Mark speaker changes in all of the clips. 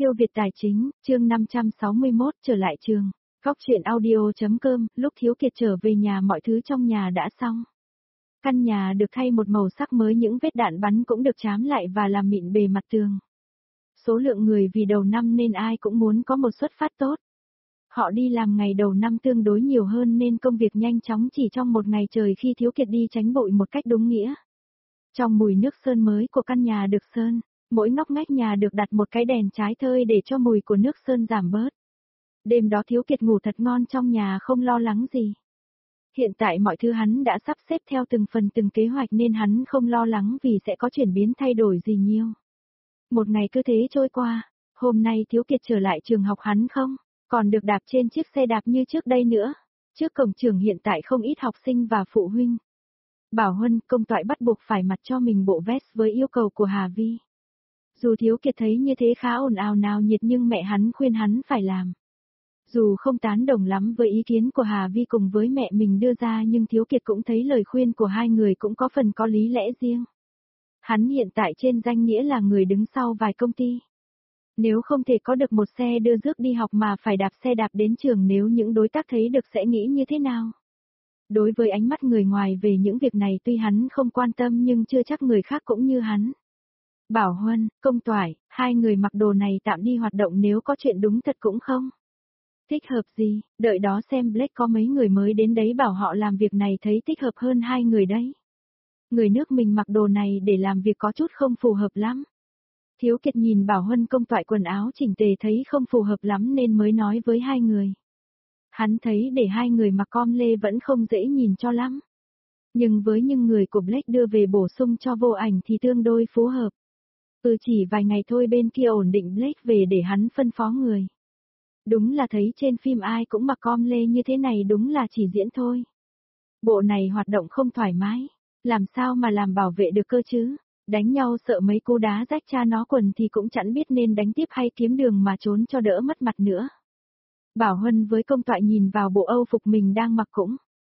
Speaker 1: Siêu Việt Tài Chính, chương 561 trở lại trường. Góc truyện audio.com, lúc Thiếu Kiệt trở về nhà mọi thứ trong nhà đã xong. Căn nhà được thay một màu sắc mới, những vết đạn bắn cũng được trám lại và làm mịn bề mặt tường. Số lượng người vì đầu năm nên ai cũng muốn có một xuất phát tốt. Họ đi làm ngày đầu năm tương đối nhiều hơn nên công việc nhanh chóng chỉ trong một ngày trời khi Thiếu Kiệt đi tránh bụi một cách đúng nghĩa. Trong mùi nước sơn mới của căn nhà được sơn, mỗi ngóc ngách nhà được đặt một cái đèn trái thơi để cho mùi của nước sơn giảm bớt. Đêm đó Thiếu Kiệt ngủ thật ngon trong nhà không lo lắng gì. Hiện tại mọi thứ hắn đã sắp xếp theo từng phần từng kế hoạch nên hắn không lo lắng vì sẽ có chuyển biến thay đổi gì nhiều. Một ngày cứ thế trôi qua, hôm nay Thiếu Kiệt trở lại trường học hắn không còn được đạp trên chiếc xe đạp như trước đây nữa. Trước cổng trường hiện tại không ít học sinh và phụ huynh. Bảo Huân, Công Toại bắt buộc phải mặc cho mình bộ vest với yêu cầu của Hà Vi. Dù Thiếu Kiệt thấy như thế khá ồn ào nào nhiệt nhưng mẹ hắn khuyên hắn phải làm. Dù không tán đồng lắm với ý kiến của Hà Vi cùng với mẹ mình đưa ra nhưng Thiếu Kiệt cũng thấy lời khuyên của hai người cũng có phần có lý lẽ riêng. Hắn hiện tại trên danh nghĩa là người đứng sau vài công ty. Nếu không thể có được một xe đưa rước đi học mà phải đạp xe đạp đến trường, nếu những đối tác thấy được sẽ nghĩ như thế nào? Đối với ánh mắt người ngoài về những việc này tuy hắn không quan tâm nhưng chưa chắc người khác cũng như hắn. Bảo Huân, Công Toại, hai người mặc đồ này tạm đi hoạt động, nếu có chuyện đúng thật cũng không thích hợp gì, đợi đó xem Blake có mấy người mới đến đấy bảo họ làm việc này thấy thích hợp hơn hai người đấy. Người nước mình mặc đồ này để làm việc có chút không phù hợp lắm. Thiếu Kiệt nhìn Bảo Huân Công Toại quần áo chỉnh tề thấy không phù hợp lắm nên mới nói với hai người. Hắn thấy để hai người mặc com lê vẫn không dễ nhìn cho lắm. Nhưng với những người của Blake đưa về bổ sung cho vô ảnh thì tương đối phù hợp. Chỉ vài ngày thôi bên kia ổn định Blake về để hắn phân phó người. Đúng là thấy trên phim ai cũng mặc com lê như thế này, đúng là chỉ diễn thôi. Bộ này hoạt động không thoải mái, làm sao mà làm bảo vệ được cơ chứ? Đánh nhau sợ mấy cú đá rách cha nó quần thì cũng chẳng biết nên đánh tiếp hay kiếm đường mà trốn cho đỡ mất mặt nữa. Bảo Huân với Công Toại nhìn vào bộ âu phục mình đang mặc cũng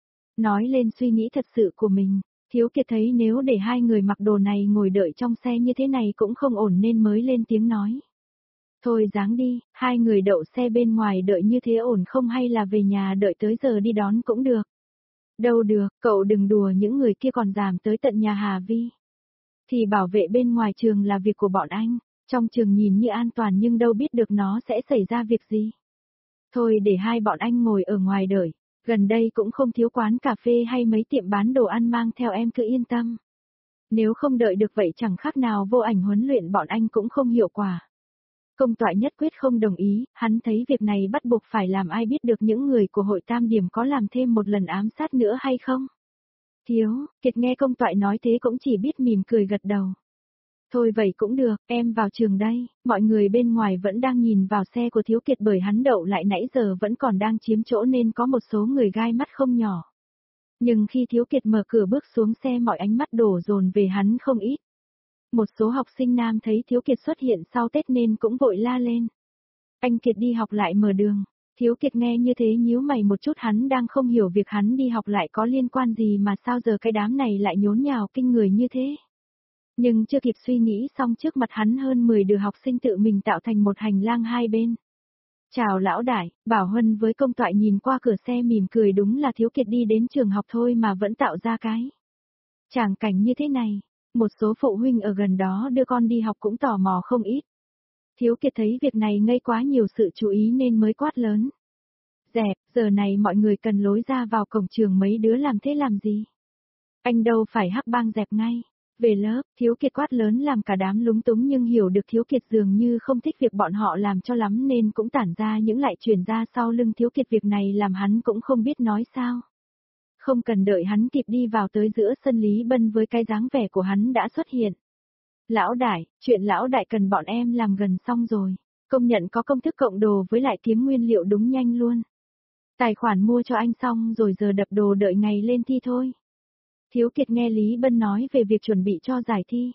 Speaker 1: nói lên suy nghĩ thật sự của mình. Thiếu Kiệt thấy nếu để hai người mặc đồ này ngồi đợi trong xe như thế này cũng không ổn nên mới lên tiếng nói. Thôi dáng đi, hai người đậu xe bên ngoài đợi như thế ổn không, hay là về nhà đợi tới giờ đi đón cũng được. Đâu được, cậu đừng đùa, những người kia còn dám tới tận nhà Hà Vi. Thì bảo vệ bên ngoài trường là việc của bọn anh, trong trường nhìn như an toàn nhưng đâu biết được nó sẽ xảy ra việc gì. Thôi để hai bọn anh ngồi ở ngoài đợi, gần đây cũng không thiếu quán cà phê hay mấy tiệm bán đồ ăn, mang theo em cứ yên tâm. Nếu không đợi được vậy chẳng khác nào vô ảnh huấn luyện bọn anh cũng không hiệu quả. Công Toại nhất quyết không đồng ý, hắn thấy việc này bắt buộc phải làm, ai biết được những người của hội Tam Điểm có làm thêm một lần ám sát nữa hay không. Thiếu Kiệt nghe Công Toại nói thế cũng chỉ biết mỉm cười gật đầu. Thôi vậy cũng được, em vào trường đây. Mọi người bên ngoài vẫn đang nhìn vào xe của Thiếu Kiệt bởi hắn đậu lại nãy giờ vẫn còn đang chiếm chỗ nên có một số người gai mắt không nhỏ. Nhưng khi Thiếu Kiệt mở cửa bước xuống xe mọi ánh mắt đổ dồn về hắn không ít. Một số học sinh nam thấy Thiếu Kiệt xuất hiện sau Tết nên cũng vội la lên. Anh Kiệt đi học lại mở đường. Thiếu Kiệt nghe như thế nhíu mày một chút, hắn đang không hiểu việc hắn đi học lại có liên quan gì mà sao giờ cái đám này lại nhốn nhào kinh người như thế. Nhưng chưa kịp suy nghĩ xong trước mặt hắn hơn 10 đứa học sinh tự mình tạo thành một hành lang hai bên. Chào lão đại, Bảo Huân với Công Toại nhìn qua cửa xe mỉm cười, đúng là Thiếu Kiệt đi đến trường học thôi mà vẫn tạo ra cái tràng cảnh như thế này. Một số phụ huynh ở gần đó đưa con đi học cũng tò mò không ít. Thiếu Kiệt thấy việc này gây quá nhiều sự chú ý nên mới quát lớn. Dẹp, giờ này mọi người cần lối ra vào cổng trường, mấy đứa làm thế làm gì? Anh đâu phải hắc bang, dẹp ngay. Về lớp, Thiếu Kiệt quát lớn làm cả đám lúng túng nhưng hiểu được Thiếu Kiệt dường như không thích việc bọn họ làm cho lắm nên cũng tản ra những lại truyền ra sau lưng Thiếu Kiệt, việc này làm hắn cũng không biết nói sao. Không cần đợi hắn kịp đi vào tới giữa sân, Lý Bân với cái dáng vẻ của hắn đã xuất hiện. Lão đại, chuyện lão đại cần bọn em làm gần xong rồi. Công nhận có công thức cộng đồ với lại kiếm nguyên liệu đúng nhanh luôn. Tài khoản mua cho anh xong rồi, giờ đập đồ đợi ngày lên thi thôi. Thiếu Kiệt nghe Lý Bân nói về việc chuẩn bị cho giải thi.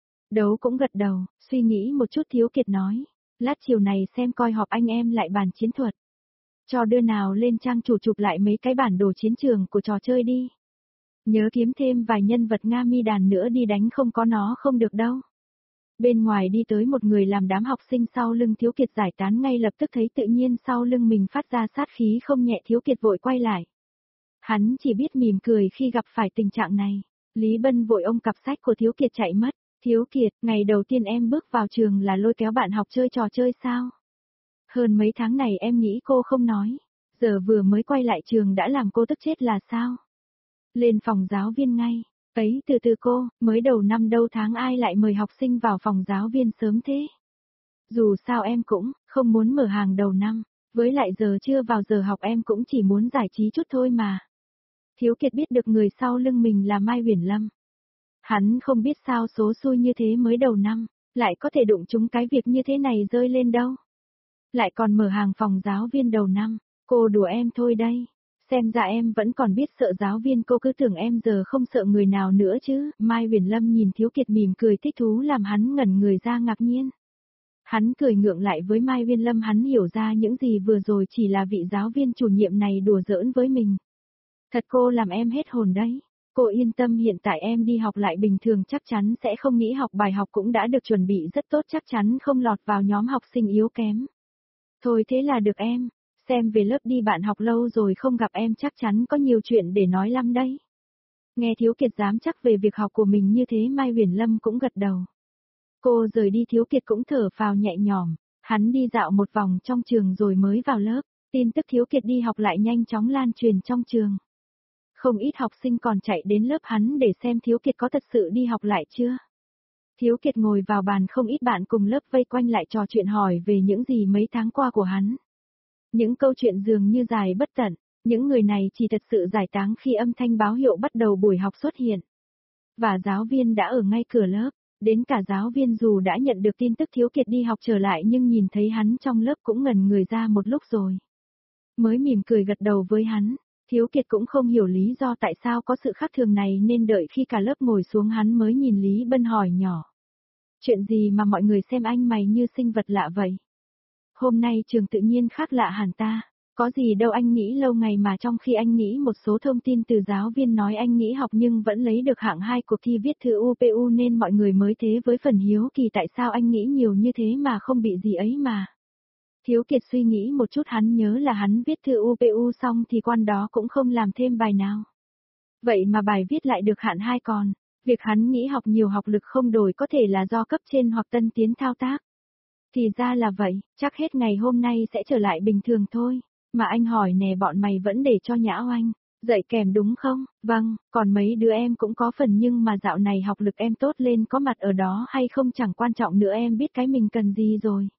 Speaker 1: Đấu cũng gật đầu, suy nghĩ một chút Thiếu Kiệt nói. Lát chiều này xem coi họp anh em lại bàn chiến thuật. Cho đứa nào lên trang chủ chụp lại mấy cái bản đồ chiến trường của trò chơi đi. Nhớ kiếm thêm vài nhân vật Nga Mi đàn nữa đi đánh, không có nó không được đâu. Bên ngoài đi tới một người làm đám học sinh sau lưng Thiếu Kiệt giải tán ngay lập tức thấy tự nhiên sau lưng mình phát ra sát khí không nhẹ, Thiếu Kiệt vội quay lại. Hắn chỉ biết mỉm cười khi gặp phải tình trạng này. Lý Bân vội ôm cặp sách của Thiếu Kiệt chạy mất. Thiếu Kiệt, ngày đầu tiên em bước vào trường là lôi kéo bạn học chơi trò chơi sao? Hơn mấy tháng này em nghĩ cô không nói. Giờ vừa mới quay lại trường đã làm cô tức chết là sao? Lên phòng giáo viên ngay. Ấy, từ từ cô, mới đầu năm đâu tháng ai lại mời học sinh vào phòng giáo viên sớm thế? Dù sao em cũng không muốn mở hàng đầu năm, với lại giờ chưa vào giờ học em cũng chỉ muốn giải trí chút thôi mà. Thiếu Kiệt biết được người sau lưng mình là Mai Huyền Lâm. Hắn không biết sao số xui như thế mới đầu năm, lại có thể đụng trúng cái việc như thế này rơi lên đâu. Lại còn mở hàng phòng giáo viên đầu năm, cô đùa em thôi đây. Xem ra em vẫn còn biết sợ giáo viên, cô cứ tưởng em giờ không sợ người nào nữa chứ. Mai Huyền Lâm nhìn Thiếu Kiệt mỉm cười thích thú làm hắn ngẩn người ra ngạc nhiên. Hắn cười ngượng lại với Mai Huyền Lâm, hắn hiểu ra những gì vừa rồi chỉ là vị giáo viên chủ nhiệm này đùa giỡn với mình. Thật cô làm em hết hồn đấy. Cô yên tâm, hiện tại em đi học lại bình thường chắc chắn sẽ không nghĩ học, bài học cũng đã được chuẩn bị rất tốt, chắc chắn không lọt vào nhóm học sinh yếu kém. Thôi thế là được em. Xem về lớp đi, bạn học lâu rồi không gặp em chắc chắn có nhiều chuyện để nói lắm đấy. Nghe Thiếu Kiệt dám chắc về việc học của mình như thế, Mai Huyền Lâm cũng gật đầu. Cô rời đi, Thiếu Kiệt cũng thở phào nhẹ nhõm. Hắn đi dạo một vòng trong trường rồi mới vào lớp. Tin tức Thiếu Kiệt đi học lại nhanh chóng lan truyền trong trường. Không ít học sinh còn chạy đến lớp hắn để xem Thiếu Kiệt có thật sự đi học lại chưa. Thiếu Kiệt ngồi vào bàn, không ít bạn cùng lớp vây quanh lại trò chuyện hỏi về những gì mấy tháng qua của hắn. Những câu chuyện dường như dài bất tận, những người này chỉ thật sự giải tán khi âm thanh báo hiệu bắt đầu buổi học xuất hiện. Và giáo viên đã ở ngay cửa lớp, đến cả giáo viên dù đã nhận được tin tức Thiếu Kiệt đi học trở lại nhưng nhìn thấy hắn trong lớp cũng ngẩn người ra một lúc rồi. Mới mỉm cười gật đầu với hắn. Thiếu Kiệt cũng không hiểu lý do tại sao có sự khác thường này nên đợi khi cả lớp ngồi xuống hắn mới nhìn Lý Bân hỏi nhỏ. Chuyện gì mà mọi người xem anh mày như sinh vật lạ vậy? Hôm nay trường tự nhiên khác lạ hẳn ta. Có gì đâu, anh nghĩ lâu ngày mà trong khi anh nghĩ một số thông tin từ giáo viên nói anh nghỉ học nhưng vẫn lấy được hạng 2 cuộc thi viết thư UPU nên mọi người mới thế, với phần hiếu kỳ tại sao anh nghĩ nhiều như thế mà không bị gì ấy mà. Thiếu Kiệt suy nghĩ một chút, hắn nhớ là hắn viết thư UPU xong thì quan đó cũng không làm thêm bài nào. Vậy mà bài viết lại được hạng 2 còn. Việc hắn nghĩ học nhiều học lực không đổi có thể là do cấp trên hoặc tân tiến thao tác. Thì ra là vậy, chắc hết ngày hôm nay sẽ trở lại bình thường thôi. Mà anh hỏi nè, bọn mày vẫn để cho Nhã Oanh dạy kèm đúng không? Vâng, còn mấy đứa em cũng có phần nhưng mà dạo này học lực em tốt lên, có mặt ở đó hay không chẳng quan trọng nữa, em biết cái mình cần gì rồi.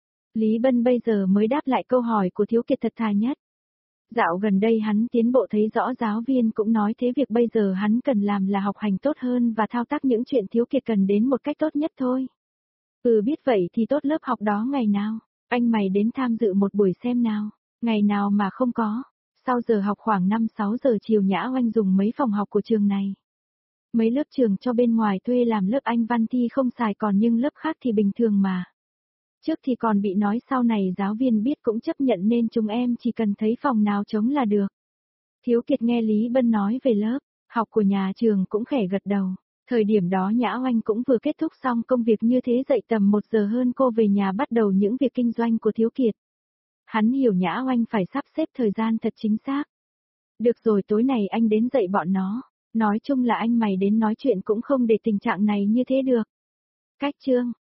Speaker 1: Lý Bân bây giờ mới đáp lại câu hỏi của Thiếu Kiệt thật thà nhất. Dạo gần đây hắn tiến bộ thấy rõ, giáo viên cũng nói thế, việc bây giờ hắn cần làm là học hành tốt hơn và thao tác những chuyện Thiếu Kiệt cần đến một cách tốt nhất thôi. Biết vậy thì tốt, lớp học đó ngày nào, anh mày đến tham dự một buổi xem nào, ngày nào mà không có. Sau giờ học khoảng 5-6 giờ chiều, Nhã Oanh dùng mấy phòng học của trường này. Mấy lớp trường cho bên ngoài thuê làm lớp Anh văn thi không xài còn nhưng lớp khác thì bình thường mà. Trước thì còn bị nói sau này giáo viên biết cũng chấp nhận nên chúng em chỉ cần thấy phòng nào trống là được. Thiếu Kiệt nghe Lý Bân nói về lớp học của nhà trường cũng khẽ gật đầu. Thời điểm đó Nhã Oanh cũng vừa kết thúc xong công việc như thế, dậy tầm 1 giờ hơn cô về nhà bắt đầu những việc kinh doanh của Thiếu Kiệt. Hắn hiểu Nhã Oanh phải sắp xếp thời gian thật chính xác. Được rồi, tối này anh đến dạy bọn nó. Nói chung là anh mày đến nói chuyện cũng không để tình trạng này như thế được. Cách chương